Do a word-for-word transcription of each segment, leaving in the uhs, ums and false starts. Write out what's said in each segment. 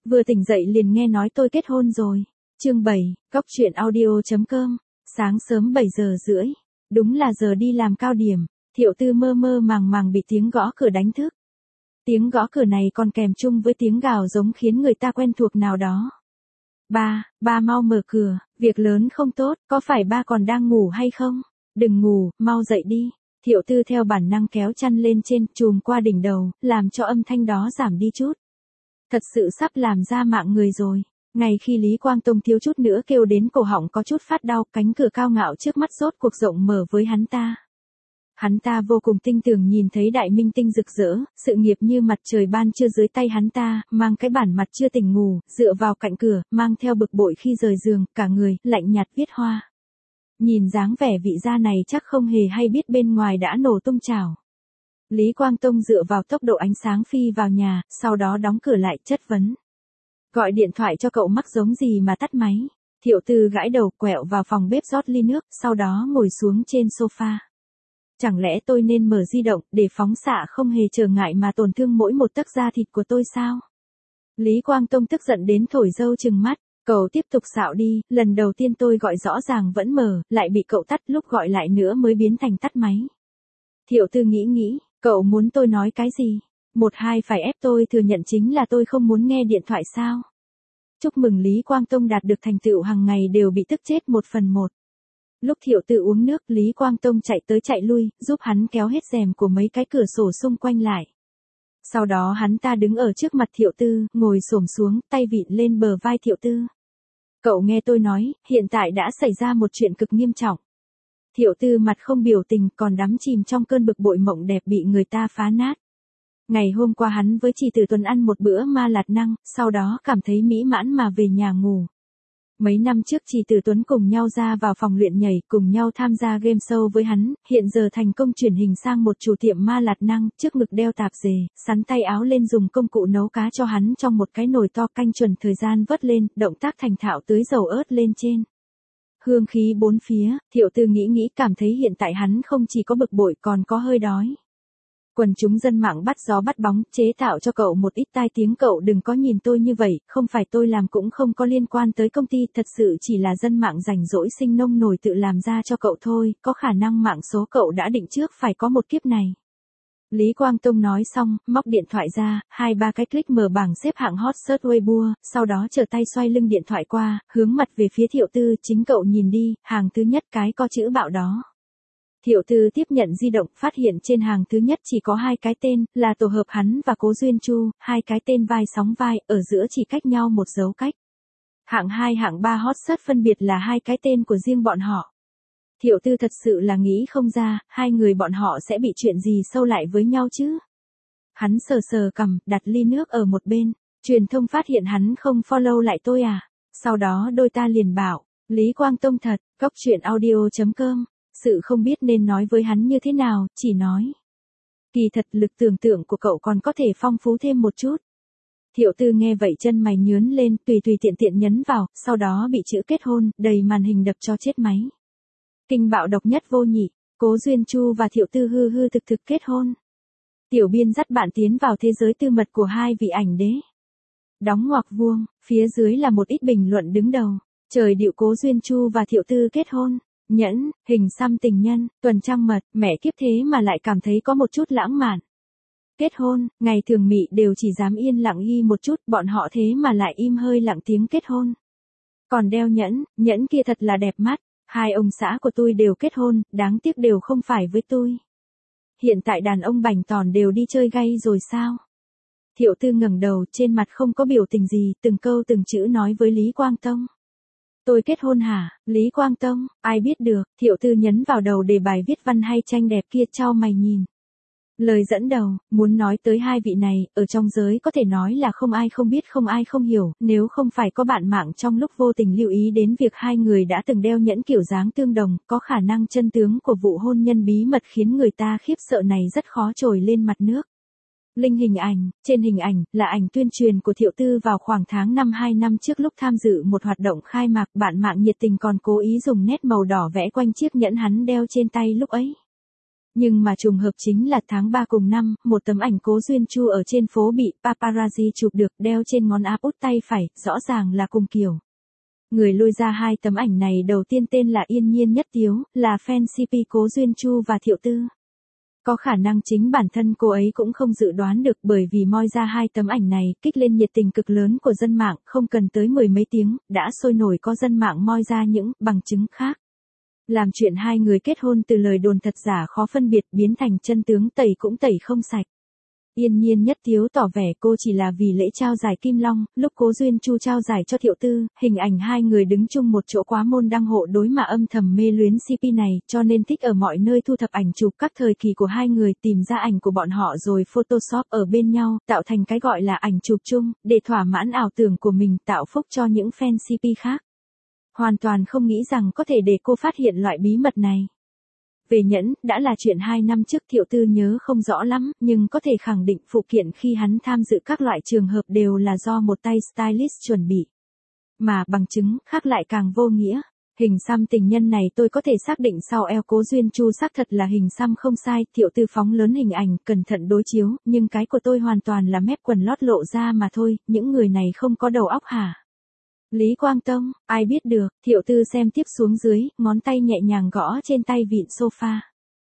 Vừa tỉnh dậy liền nghe nói tôi kết hôn rồi. Chương bảy, cóc truyện audio chấm com. Sáng sớm bảy giờ rưỡi. Đúng là giờ đi làm cao điểm. Thiệu Tư mơ mơ màng màng bị tiếng gõ cửa đánh thức. Tiếng gõ cửa này còn kèm chung với tiếng gào giống khiến người ta quen thuộc nào đó. Ba, ba mau mở cửa, việc lớn không tốt, có phải ba còn đang ngủ hay không? Đừng ngủ, mau dậy đi. Thiệu Tư theo bản năng kéo chăn lên trên, chùm qua đỉnh đầu, làm cho âm thanh đó giảm đi chút. Thật sự sắp làm ra mạng người rồi. Ngày khi Lý Quang Tông thiếu chút nữa kêu đến cổ họng có chút phát đau, cánh cửa cao ngạo trước mắt rốt cuộc rộng mở với hắn ta. Hắn ta vô cùng tinh tường nhìn thấy đại minh tinh rực rỡ, sự nghiệp như mặt trời ban trưa dưới tay hắn ta, mang cái bản mặt chưa tỉnh ngủ, dựa vào cạnh cửa, mang theo bực bội khi rời giường, cả người, lạnh nhạt viết hoa. Nhìn dáng vẻ vị gia này chắc không hề hay biết bên ngoài đã nổ tung chảo. Lý Quang Tông dựa vào tốc độ ánh sáng phi vào nhà, sau đó đóng cửa lại chất vấn. Gọi điện thoại cho cậu mắc giống gì mà tắt máy. Thiệu Tư gãi đầu quẹo vào phòng bếp rót ly nước, sau đó ngồi xuống trên sofa. Chẳng lẽ tôi nên mở di động để phóng xạ không hề trở ngại mà tổn thương mỗi một tấc da thịt của tôi sao? Lý Quang Tông tức giận đến thổi râu trừng mắt. Cậu tiếp tục xạo đi, lần đầu tiên tôi gọi rõ ràng vẫn mở, lại bị cậu tắt, lúc gọi lại nữa mới biến thành tắt máy. Thiệu Tư nghĩ nghĩ, cậu muốn tôi nói cái gì? Một hai phải ép tôi thừa nhận chính là tôi không muốn nghe điện thoại sao? Chúc mừng Lý Quang Tông đạt được thành tựu hàng ngày đều bị tức chết một phần một. Lúc Thiệu Tư uống nước, Lý Quang Tông chạy tới chạy lui, giúp hắn kéo hết rèm của mấy cái cửa sổ xung quanh lại. Sau đó hắn ta đứng ở trước mặt Thiệu Tư, ngồi xổm xuống, tay vịn lên bờ vai Thiệu Tư. Cậu nghe tôi nói, hiện tại đã xảy ra một chuyện cực nghiêm trọng. Thiệu Tư mặt không biểu tình, còn đắm chìm trong cơn bực bội mộng đẹp bị người ta phá nát. Ngày hôm qua hắn với Trì Tử Tuấn ăn một bữa ma lạt năng, sau đó cảm thấy mỹ mãn mà về nhà ngủ. Mấy năm trước Trì Tử Tuấn cùng nhau ra vào phòng luyện nhảy, cùng nhau tham gia game show với hắn, hiện giờ thành công chuyển hình sang một chủ tiệm ma lạt năng, trước ngực đeo tạp dề, sắn tay áo lên dùng công cụ nấu cá cho hắn trong một cái nồi to, canh chuẩn thời gian vớt lên, động tác thành thạo tưới dầu ớt lên trên. Hương khí bốn phía, Thiệu Tư nghĩ nghĩ cảm thấy hiện tại hắn không chỉ có bực bội còn có hơi đói. Quần chúng dân mạng bắt gió bắt bóng, chế tạo cho cậu một ít tai tiếng, cậu đừng có nhìn tôi như vậy, không phải tôi làm cũng không có liên quan tới công ty, thật sự chỉ là dân mạng rảnh rỗi sinh nông nổi tự làm ra cho cậu thôi, có khả năng mạng số cậu đã định trước phải có một kiếp này. Lý Quang Tông nói xong, móc điện thoại ra, hai ba cái click mở bảng xếp hạng hot search Weibo, sau đó trở tay xoay lưng điện thoại qua, hướng mặt về phía Thiệu Tư, chính cậu nhìn đi, hàng thứ nhất cái có chữ bạo đó. Thiệu Tư tiếp nhận di động, phát hiện trên hàng thứ nhất chỉ có hai cái tên, là tổ hợp hắn và Cố Duyên Chu, hai cái tên vai sóng vai, ở giữa chỉ cách nhau một dấu cách. Hạng hai hạng ba hot search phân biệt là hai cái tên của riêng bọn họ. Thiệu Tư thật sự là nghĩ không ra, hai người bọn họ sẽ bị chuyện gì sâu lại với nhau chứ. Hắn sờ sờ cằm, đặt ly nước ở một bên, truyền thông phát hiện hắn không follow lại tôi à, sau đó đôi ta liền bảo, Lý Quang Tông thật, cóc truyện audio chấm com. Sự không biết nên nói với hắn như thế nào, chỉ nói. Kỳ thật lực tưởng tượng của cậu còn có thể phong phú thêm một chút. Thiệu Tư nghe vậy chân mày nhướn lên, tùy tùy tiện tiện nhấn vào, sau đó bị chữ kết hôn, đầy màn hình đập cho chết máy. Kinh bạo độc nhất vô nhị, Cố Duyên Chu và Thiệu Tư hư hư thực thực kết hôn. Tiểu biên dắt bạn tiến vào thế giới tư mật của hai vị ảnh đế. Đóng ngoặc vuông, phía dưới là một ít bình luận đứng đầu. Trời điệu Cố Duyên Chu và Thiệu Tư kết hôn. Nhẫn, hình xăm tình nhân, tuần trăng mật, mẹ kiếp thế mà lại cảm thấy có một chút lãng mạn. Kết hôn, ngày thường mị đều chỉ dám yên lặng ghi một chút, bọn họ thế mà lại im hơi lặng tiếng kết hôn. Còn đeo nhẫn, nhẫn kia thật là đẹp mắt, hai ông xã của tôi đều kết hôn, đáng tiếc đều không phải với tôi. Hiện tại đàn ông bảnh tòn đều đi chơi gay rồi sao? Thiệu Tư ngẩng đầu, trên mặt không có biểu tình gì, từng câu từng chữ nói với Lý Quang Tông. Tôi kết hôn hả, Lý Quang Tông, ai biết được, Thiệu Tư nhấn vào đầu đề bài viết văn hay tranh đẹp kia, chau mày nhìn. Lời dẫn đầu, muốn nói tới hai vị này, ở trong giới có thể nói là không ai không biết không ai không hiểu, nếu không phải có bạn mạng trong lúc vô tình lưu ý đến việc hai người đã từng đeo nhẫn kiểu dáng tương đồng, có khả năng chân tướng của vụ hôn nhân bí mật khiến người ta khiếp sợ này rất khó trồi lên mặt nước. Linh hình ảnh, trên hình ảnh, là ảnh tuyên truyền của Thiệu Tư vào khoảng tháng năm hai năm trước lúc tham dự một hoạt động khai mạc, bạn mạng nhiệt tình còn cố ý dùng nét màu đỏ vẽ quanh chiếc nhẫn hắn đeo trên tay lúc ấy. Nhưng mà trùng hợp chính là tháng ba cùng năm, một tấm ảnh Cố Duyên Chu ở trên phố bị paparazzi chụp được đeo trên ngón áp út tay phải, rõ ràng là cùng kiểu. Người lôi ra hai tấm ảnh này đầu tiên tên là Yên Nhiên Nhất Tiếu, là fan xê pê Cố Duyên Chu và Thiệu Tư. Có khả năng chính bản thân cô ấy cũng không dự đoán được bởi vì moi ra hai tấm ảnh này, kích lên nhiệt tình cực lớn của dân mạng, không cần tới mười mấy tiếng, đã sôi nổi có dân mạng moi ra những bằng chứng khác. Làm chuyện hai người kết hôn từ lời đồn thật giả khó phân biệt biến thành chân tướng tẩy cũng tẩy không sạch. Yên Nhiên Nhất Tiếu tỏ vẻ cô chỉ là vì lễ trao giải Kim Long, lúc Cố Duyên Chu trao giải cho Thiệu Tư, hình ảnh hai người đứng chung một chỗ quá môn đăng hộ đối mà âm thầm mê luyến xê pê này, cho nên thích ở mọi nơi thu thập ảnh chụp các thời kỳ của hai người, tìm ra ảnh của bọn họ rồi photoshop ở bên nhau, tạo thành cái gọi là ảnh chụp chung, để thỏa mãn ảo tưởng của mình, tạo phúc cho những fan xê pê khác. Hoàn toàn không nghĩ rằng có thể để cô phát hiện loại bí mật này. Về nhẫn, đã là chuyện hai năm trước Thiệu Tư nhớ không rõ lắm, nhưng có thể khẳng định phụ kiện khi hắn tham dự các loại trường hợp đều là do một tay stylist chuẩn bị. Mà bằng chứng khác lại càng vô nghĩa. Hình xăm tình nhân này tôi có thể xác định sau eo Cố Duyên Chu xác thật là hình xăm không sai, Thiệu Tư phóng lớn hình ảnh, cẩn thận đối chiếu, nhưng cái của tôi hoàn toàn là mép quần lót lộ ra mà thôi, những người này không có đầu óc hả? Lý Quang Tông, ai biết được, Thiệu Tư xem tiếp xuống dưới, ngón tay nhẹ nhàng gõ trên tay vịn sofa.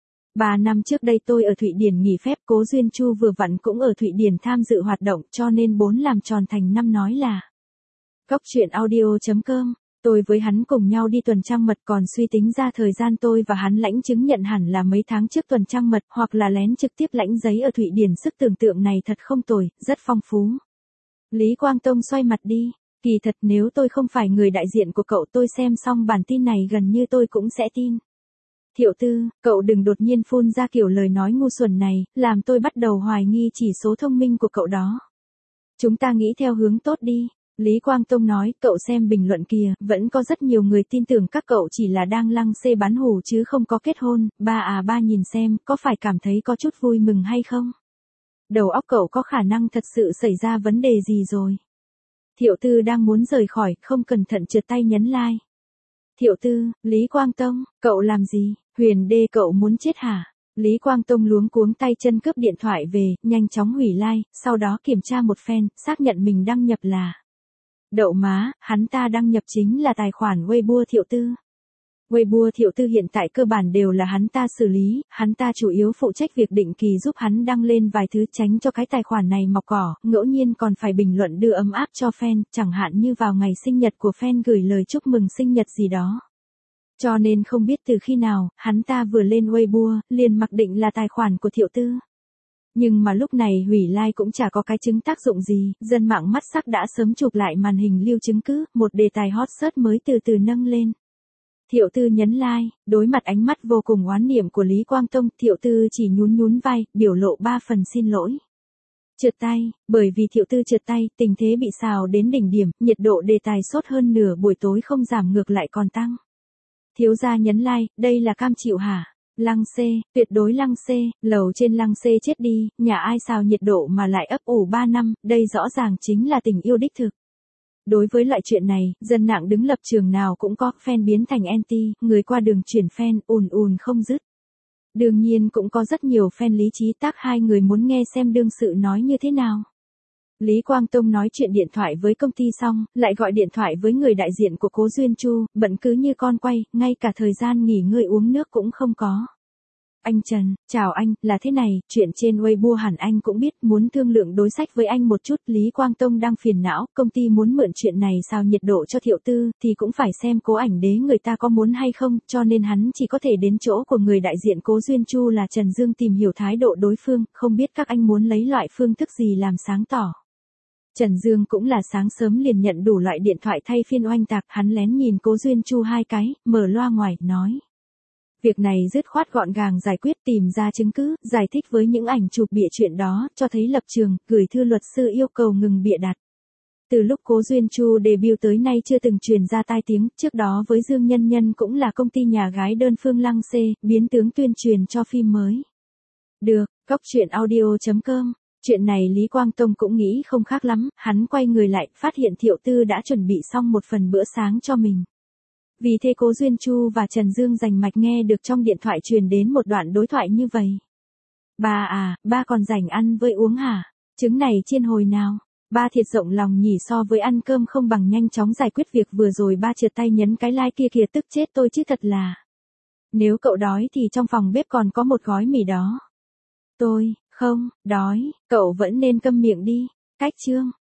Ba năm trước đây tôi ở Thụy Điển nghỉ phép, Cố Duyên Chu vừa vặn cũng ở Thụy Điển tham dự hoạt động, cho nên bốn làm tròn thành năm nói là. Góc truyện audio chấm com, tôi với hắn cùng nhau đi tuần trăng mật, còn suy tính ra thời gian tôi và hắn lãnh chứng nhận hẳn là mấy tháng trước tuần trăng mật, hoặc là lén trực tiếp lãnh giấy ở Thụy Điển, sức tưởng tượng này thật không tồi, rất phong phú. Lý Quang Tông xoay mặt đi. Kỳ thật nếu tôi không phải người đại diện của cậu, tôi xem xong bản tin này gần như tôi cũng sẽ tin. Thiệu Tư, cậu đừng đột nhiên phun ra kiểu lời nói ngu xuẩn này, làm tôi bắt đầu hoài nghi chỉ số thông minh của cậu đó. Chúng ta nghĩ theo hướng tốt đi. Lý Quang Tông nói, cậu xem bình luận kìa, vẫn có rất nhiều người tin tưởng các cậu chỉ là đang lăng xê bán hủ chứ không có kết hôn, ba à ba nhìn xem, có phải cảm thấy có chút vui mừng hay không? Đầu óc cậu có khả năng thật sự xảy ra vấn đề gì rồi? Thiệu Tư đang muốn rời khỏi, không cẩn thận trượt tay nhấn like. Thiệu Tư, Lý Quang Tông, cậu làm gì? Huyền Đê cậu muốn chết hả? Lý Quang Tông luống cuống tay chân cướp điện thoại về, nhanh chóng hủy like, sau đó kiểm tra một phen, xác nhận mình đăng nhập là. Đậu má, hắn ta đăng nhập chính là tài khoản Weibo Thiệu Tư. Weibo Thiệu Tư hiện tại cơ bản đều là hắn ta xử lý, hắn ta chủ yếu phụ trách việc định kỳ giúp hắn đăng lên vài thứ tránh cho cái tài khoản này mọc cỏ, ngẫu nhiên còn phải bình luận đưa ấm áp cho fan, chẳng hạn như vào ngày sinh nhật của fan gửi lời chúc mừng sinh nhật gì đó. Cho nên không biết từ khi nào, hắn ta vừa lên Weibo, liền mặc định là tài khoản của Thiệu Tư. Nhưng mà lúc này hủy like cũng chả có cái chứng tác dụng gì, dân mạng mắt sắc đã sớm chụp lại màn hình lưu chứng cứ, một đề tài hot search mới từ từ nâng lên. Thiệu Tư nhấn like, đối mặt ánh mắt vô cùng oán niệm của Lý Quang Tông, Thiệu Tư chỉ nhún nhún vai, biểu lộ ba phần xin lỗi. Trượt tay, bởi vì Thiệu Tư trượt tay, tình thế bị xào đến đỉnh điểm, nhiệt độ đề tài sốt hơn nửa buổi tối không giảm ngược lại còn tăng. Thiếu gia nhấn like, đây là cam chịu hả? Lăng xê, tuyệt đối lăng xê, lầu trên lăng xê chết đi, nhà ai xào nhiệt độ mà lại ấp ủ ba năm, đây rõ ràng chính là tình yêu đích thực. Đối với loại chuyện này, dân mạng đứng lập trường nào cũng có, fan biến thành anti, người qua đường chuyển fan, ùn ùn không dứt. Đương nhiên cũng có rất nhiều fan lý trí tác hai người muốn nghe xem đương sự nói như thế nào. Lý Quang Tông nói chuyện điện thoại với công ty xong, lại gọi điện thoại với người đại diện của Cố Duyên Chu, bận cứ như con quay, ngay cả thời gian nghỉ ngơi uống nước cũng không có. Anh Trần, chào anh, là thế này, chuyện trên Weibo hẳn anh cũng biết, muốn thương lượng đối sách với anh một chút. Lý Quang Tông đang phiền não, công ty muốn mượn chuyện này sao nhiệt độ cho Thiệu Tư, thì cũng phải xem Cố ảnh đế người ta có muốn hay không, cho nên hắn chỉ có thể đến chỗ của người đại diện Cố Duyên Chu là Trần Dương tìm hiểu thái độ đối phương, không biết các anh muốn lấy loại phương thức gì làm sáng tỏ. Trần Dương cũng là sáng sớm liền nhận đủ loại điện thoại thay phiên oanh tạc, hắn lén nhìn Cố Duyên Chu hai cái, mở loa ngoài, nói. Việc này dứt khoát gọn gàng giải quyết, tìm ra chứng cứ, giải thích với những ảnh chụp bịa chuyện đó, cho thấy lập trường, gửi thư luật sư yêu cầu ngừng bịa đặt. Từ lúc Cố Duyên Chu debut tới nay chưa từng truyền ra tai tiếng, trước đó với Dương Nhân Nhân cũng là công ty nhà gái đơn phương lăng xê, biến tướng tuyên truyền cho phim mới. Được, góc truyện audio chấm com. Chuyện này Lý Quang Tông cũng nghĩ không khác lắm, hắn quay người lại, phát hiện Thiệu Tư đã chuẩn bị xong một phần bữa sáng cho mình. Vì thế Cố Duyên Chu và Trần Dương rành mạch nghe được trong điện thoại truyền đến một đoạn đối thoại như vậy. Ba à, ba còn rảnh ăn với uống hả? Trứng này chiên hồi nào? Ba thiệt rộng lòng nhỉ, so với ăn cơm không bằng nhanh chóng giải quyết việc vừa rồi ba trượt tay nhấn cái like kia kìa, tức chết tôi chứ thật là. Nếu cậu đói thì trong phòng bếp còn có một gói mì đó. Tôi, không, đói, cậu vẫn nên câm miệng đi. Cách chương.